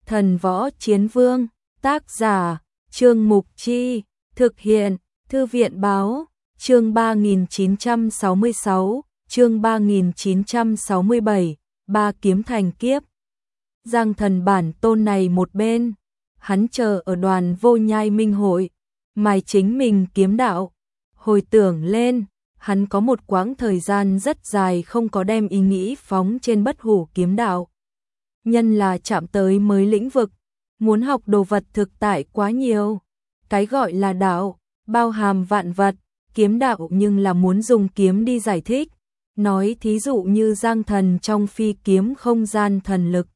Thần Võ Chiến Vương, tác giả, Trương Mục Chi, thực hiện, Thư viện Báo, chương 3966, chương 3967, ba kiếm thành kiếp. Giang Thần bản tôn này một bên, hắn chờ ở Đoàn Vô Nhai minh hội, mài chính mình kiếm đạo. Hồi tưởng lên, hắn có một quãng thời gian rất dài không có đem ý nghĩ phóng trên bất hủ kiếm đạo. Nhân là chạm tới mới lĩnh vực, muốn học đồ vật thực tại quá nhiều. Cái gọi là đạo, bao hàm vạn vật, kiếm đạo nhưng là muốn dùng kiếm đi giải thích. Nói thí dụ như Giang Thần trong phi kiếm không gian thần lực.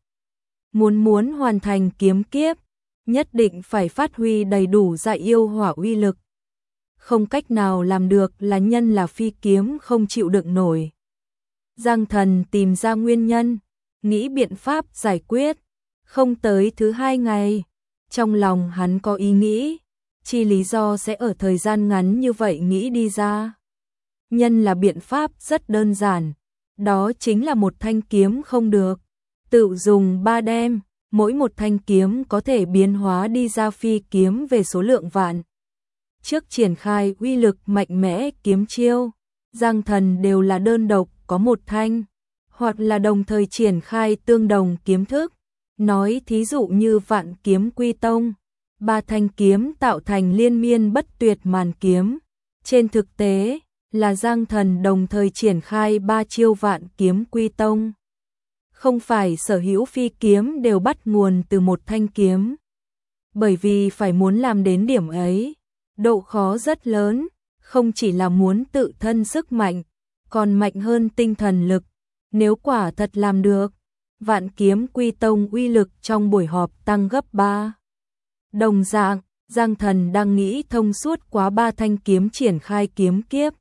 Muốn hoàn thành kiếm kiếp, nhất định phải phát huy đầy đủ dạ yêu hỏa uy lực. Không cách nào làm được là nhân là phi kiếm không chịu đựng nổi. Giang Thần tìm ra nguyên nhân, nghĩ biện pháp giải quyết. Không tới thứ 2 ngày, trong lòng hắn có ý nghĩ, chi lý do sẽ ở thời gian ngắn như vậy nghĩ đi ra. Nhân là biện pháp rất đơn giản, đó chính là một thanh kiếm không được, tự dùng 3 đem, mỗi một thanh kiếm có thể biến hóa đi ra phi kiếm về số lượng vạn. Trước triển khai uy lực mạnh mẽ kiếm chiêu, Giang Thần đều là đơn độc có một thanh, hoặc là đồng thời triển khai tương đồng kiếm thức. Nói thí dụ như Vạn Kiếm Quy Tông, 3 thanh kiếm tạo thành liên miên bất tuyệt màn kiếm. Trên thực tế, là Giang Thần đồng thời triển khai 3 chiêu Vạn Kiếm Quy Tông. Không phải sở hữu phi kiếm đều bắt nguồn từ một thanh kiếm. Bởi vì phải muốn làm đến điểm ấy, độ khó rất lớn, không chỉ là muốn tự thân sức mạnh, còn mạnh hơn tinh thần lực. Nếu quả thật làm được, Vạn Kiếm Quy Tông uy lực trong buổi họp tăng gấp 3. Đồng dạng, Giang Thần đang nghĩ thông suốt quá 3 thanh kiếm triển khai kiếm kiếp.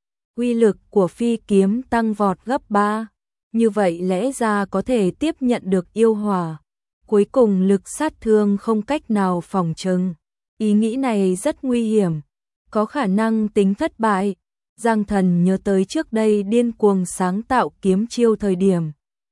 Uy lực của phi kiếm tăng vọt gấp 3. Như vậy lẽ ra có thể tiếp nhận được yêu hỏa. Cuối cùng lực sát thương không cách nào phòng trừng. Ý nghĩ này rất nguy hiểm, có khả năng tính thất bại. Giang Thần nhớ tới trước đây điên cuồng sáng tạo kiếm chiêu thời điểm.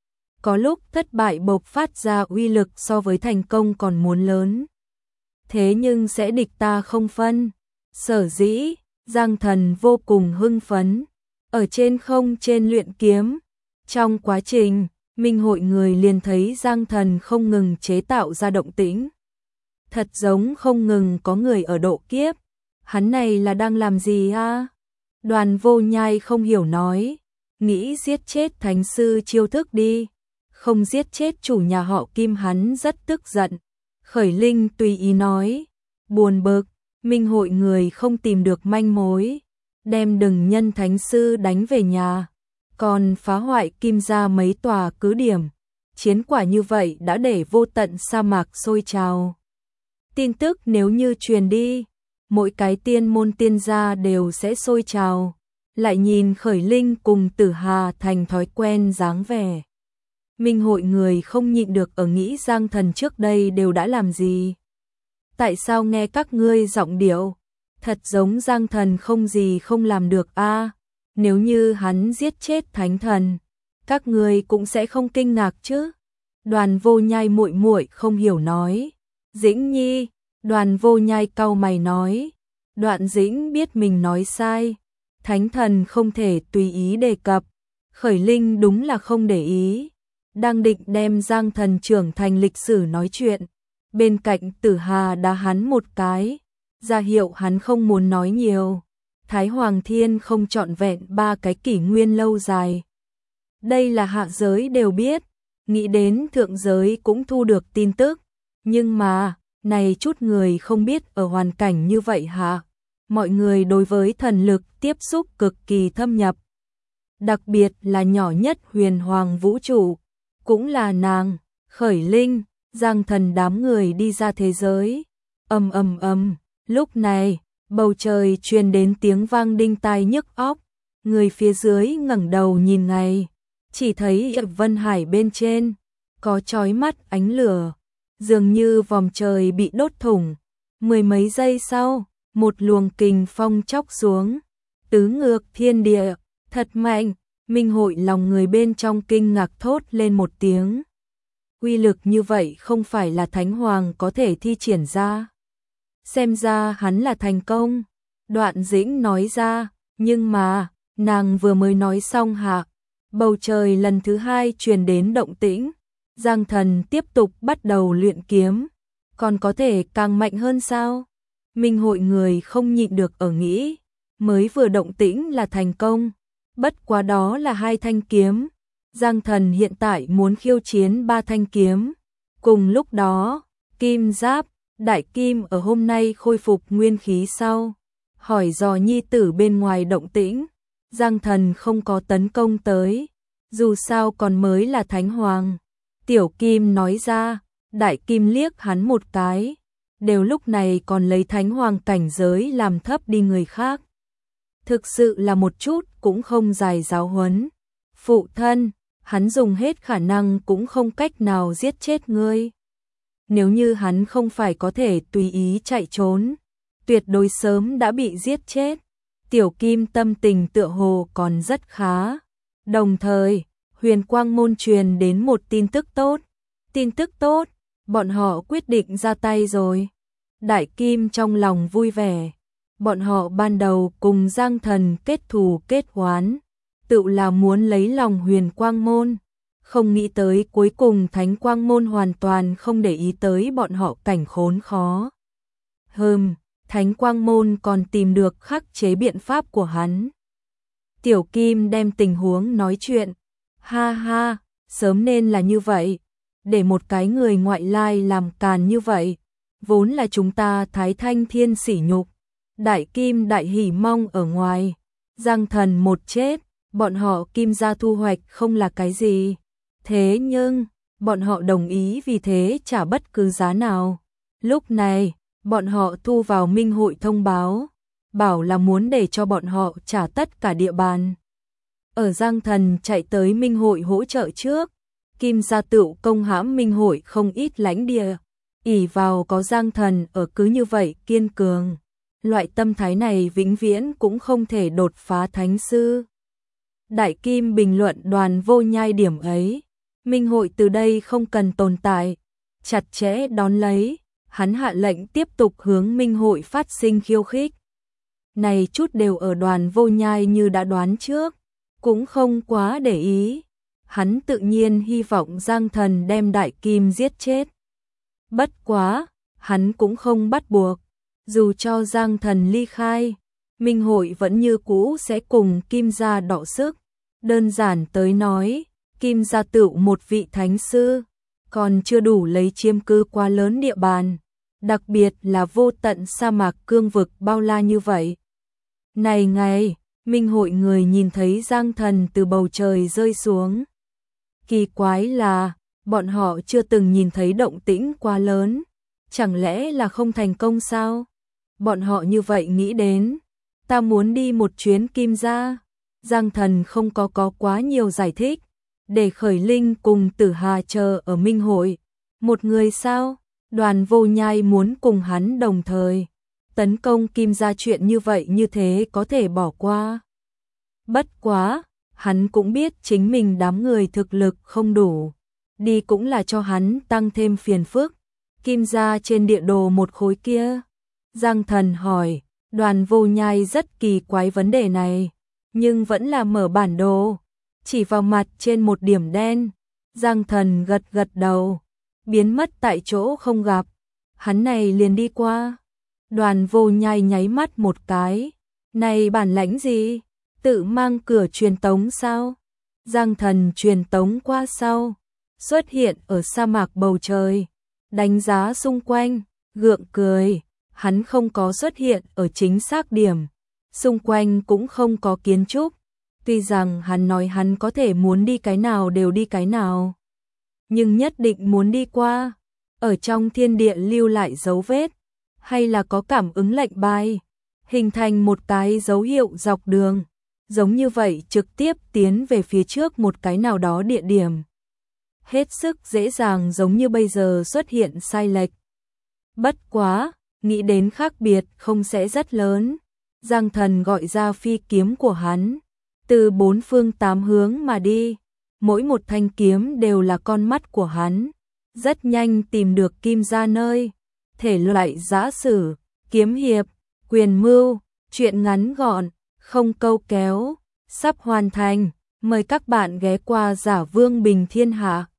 Có lúc thất bại bộc phát ra uy lực so với thành công còn muốn lớn. Thế nhưng sẽ địch ta không phân. Sở dĩ, Giang Thần vô cùng hưng phấn. Ở trên không trên luyện kiếm. Trong quá trình, minh hội người liền thấy Giang Thần không ngừng chế tạo ra động tĩnh. Thật giống không ngừng có người ở độ kiếp. Hắn này là đang làm gì a? Đoàn Vô Nhai không hiểu nói. Nghĩ giết chết thánh sư chiêu thức đi. Không giết chết chủ nhà họ Kim hắn rất tức giận. Khởi Linh tùy ý nói. Buồn bực, minh hội người không tìm được manh mối. Đem đừng nhân thánh sư đánh về nhà. Còn phá hoại Kim gia mấy tòa cứ điểm. Chiến quả như vậy đã để vô tận sa mạc sôi trào. Tin tức nếu như truyền đi, mỗi cái tiên môn tiên gia đều sẽ sôi trào. Lại nhìn Khởi Linh cùng Tử Hà thành thói quen dáng vẻ. Minh hội người không nhịn được ở nghĩ Giang Thần trước đây đều đã làm gì. Tại sao nghe các ngươi giọng điệu, thật giống Giang Thần không gì không làm được a? Nếu như hắn giết chết thánh thần, các ngươi cũng sẽ không kinh ngạc chứ? Đoàn Vô Nhai muội muội không hiểu nói. Dĩnh Nhi, Đoàn Vô Nhai cau mày nói. Đoạn Dĩnh biết mình nói sai. Thánh thần không thể tùy ý đề cập. Khởi Linh đúng là không để ý. Đang định đem Giang Thần trưởng thành lịch sử nói chuyện. Bên cạnh Tử Hà đá hắn một cái. Ra hiệu hắn không muốn nói nhiều. Thái Hoàng Thiên không trọn vẹn 3 cái kỷ nguyên lâu dài. Đây là hạ giới đều biết. Nghĩ đến thượng giới cũng thu được tin tức. Nhưng mà, này chút người không biết ở hoàn cảnh như vậy hả? Mọi người đối với thần lực tiếp xúc cực kỳ thâm nhập. Đặc biệt là nhỏ nhất huyền hoàng vũ trụ. Cũng là nàng, Khởi Linh, Giang Thần đám người đi ra thế giới. Ầm ầm ầm, lúc này, bầu trời truyền đến tiếng vang đinh tai nhức óc. Người phía dưới ngẩng đầu nhìn ngay, chỉ thấy vân hải bên trên có chói mắt ánh lửa, dường như vòm trời bị đốt thủng. Mười mấy giây sau, một luồng kình phong chóc xuống, tứ ngược thiên địa, thật mạnh. Minh hội lòng người bên trong kinh ngạc thốt lên một tiếng. uy lực như vậy không phải là Thánh Hoàng có thể thi triển ra. Xem ra hắn là thành công, Đoạn Dĩnh nói ra, nhưng mà, nàng vừa mới nói xong hạ, bầu trời lần thứ hai truyền đến động tĩnh, Giang Thần tiếp tục bắt đầu luyện kiếm, còn có thể càng mạnh hơn sao? Minh hội người không nhịn được ở nghĩ, mới vừa động tĩnh là thành công, bất quá đó là 2 thanh kiếm, Giang Thần hiện tại muốn khiêu chiến 3 thanh kiếm. Cùng lúc đó, Kim Giáp, Đại Kim ở hôm nay khôi phục nguyên khí sau, hỏi dò nhi tử bên ngoài động tĩnh, Giang Thần không có tấn công tới, dù sao còn mới là Thánh Hoàng. Tiểu Kim nói ra, Đại Kim liếc hắn một cái, đều lúc này còn lấy Thánh Hoàng cảnh giới làm thấp đi người khác. Thực sự là một chút cũng không dài giáo huấn. Phụ thân, hắn dùng hết khả năng cũng không cách nào giết chết ngươi. Nếu như hắn không phải có thể tùy ý chạy trốn, tuyệt đối sớm đã bị giết chết. Tiểu Kim tâm tình tựa hồ còn rất khá. Đồng thời, Huyền Quang Môn truyền đến một tin tức tốt. Tin tức tốt, bọn họ quyết định ra tay rồi. Đại Kim trong lòng vui vẻ. Bọn họ ban đầu cùng Giang Thần kết thù kết oán, tự là muốn lấy lòng Huyền Quang Môn. Không nghĩ tới cuối cùng Thánh Quang Môn hoàn toàn không để ý tới bọn họ cảnh khốn khó. Thánh Quang Môn còn tìm được khắc chế biện pháp của hắn. Tiểu Kim đem tình huống nói chuyện. Ha ha, sớm nên là như vậy. Để một cái người ngoại lai làm càn như vậy. Vốn là chúng ta Thái Thanh Thiên sỉ nhục. Đại Kim đại hỉ mong ở ngoài. Giang Thần một chết, bọn họ Kim gia thu hoạch không là cái gì. Thế nhưng, bọn họ đồng ý vì thế trả bất cứ giá nào. Lúc này, bọn họ thu vào Minh hội thông báo, bảo là muốn để cho bọn họ trả tất cả địa bàn. Ở Giang Thần chạy tới Minh hội hỗ trợ trước, Kim gia tựu công hãm Minh hội không ít lãnh địa, ỷ vào có Giang Thần ở cứ như vậy kiên cường. Loại tâm thái này vĩnh viễn cũng không thể đột phá thánh sư. Đại Kim bình luận Đoàn Vô Nhai điểm ấy, Minh hội từ đây không cần tồn tại, chặt chẽ đón lấy, hắn hạ lệnh tiếp tục hướng Minh hội phát sinh khiêu khích. Này chút đều ở Đoàn Vô Nhai như đã đoán trước, cũng không quá để ý, hắn tự nhiên hy vọng Giang Thần đem Đại Kim giết chết. Bất quá, hắn cũng không bắt buộc, dù cho Giang Thần ly khai, Minh hội vẫn như cũ sẽ cùng Kim gia đọ sức. Đơn giản tới nói, Kim gia tựu một vị thánh sư, còn chưa đủ lấy chiếm cứ quá lớn địa bàn, đặc biệt là vô tận sa mạc cương vực bao la như vậy. Này ngày, Minh hội người nhìn thấy Giang Thần từ bầu trời rơi xuống. Kỳ quái là, bọn họ chưa từng nhìn thấy động tĩnh quá lớn, chẳng lẽ là không thành công sao? Bọn họ như vậy nghĩ đến, ta muốn đi một chuyến Kim gia. Giang Thần không có quá nhiều giải thích, để Khởi Linh cùng Tử Hà chờ ở Minh hội. Một người sao? Đoàn Vô Nhai muốn cùng hắn đồng thời tấn công Kim gia, chuyện như vậy như thế có thể bỏ qua. Bất quá, hắn cũng biết chính mình đám người thực lực không đủ, đi cũng là cho hắn tăng thêm phiền phức. Kim gia trên địa đồ một khối kia. Giang Thần hỏi, Đoàn Vô Nhai rất kỳ quái vấn đề này, nhưng vẫn là mở bản đồ, chỉ vào mặt trên một điểm đen. Giang Thần gật gật đầu, biến mất tại chỗ không gặp, hắn này liền đi qua. Đoàn Vô Nhai nháy mắt một cái, này bản lãnh gì, tự mang cửa truyền tống sao? Giang Thần truyền tống qua sau, xuất hiện ở sa mạc bầu trời, đánh giá xung quanh, gượng cười, hắn không có xuất hiện ở chính xác điểm, xung quanh cũng không có kiến trúc, tuy rằng hắn nói hắn có thể muốn đi cái nào đều đi cái nào, nhưng nhất định muốn đi qua, ở trong thiên địa lưu lại dấu vết, hay là có cảm ứng lệnh bài, hình thành một cái dấu hiệu dọc đường, giống như vậy trực tiếp tiến về phía trước một cái nào đó địa điểm. Hết sức dễ dàng giống như bây giờ xuất hiện sai lệch. Bất quá, nghĩ đến khác biệt không sẽ rất lớn. Giang Thần gọi ra phi kiếm của hắn, từ 4 phương 8 hướng mà đi, mỗi một thanh kiếm đều là con mắt của hắn, rất nhanh tìm được kim ra nơi. Thể loại giã sử, kiếm hiệp, quyền mưu, truyện ngắn gọn, không câu kéo, sắp hoàn thành. Mời các bạn ghé qua Giả Vương Bình Thiên Hạ.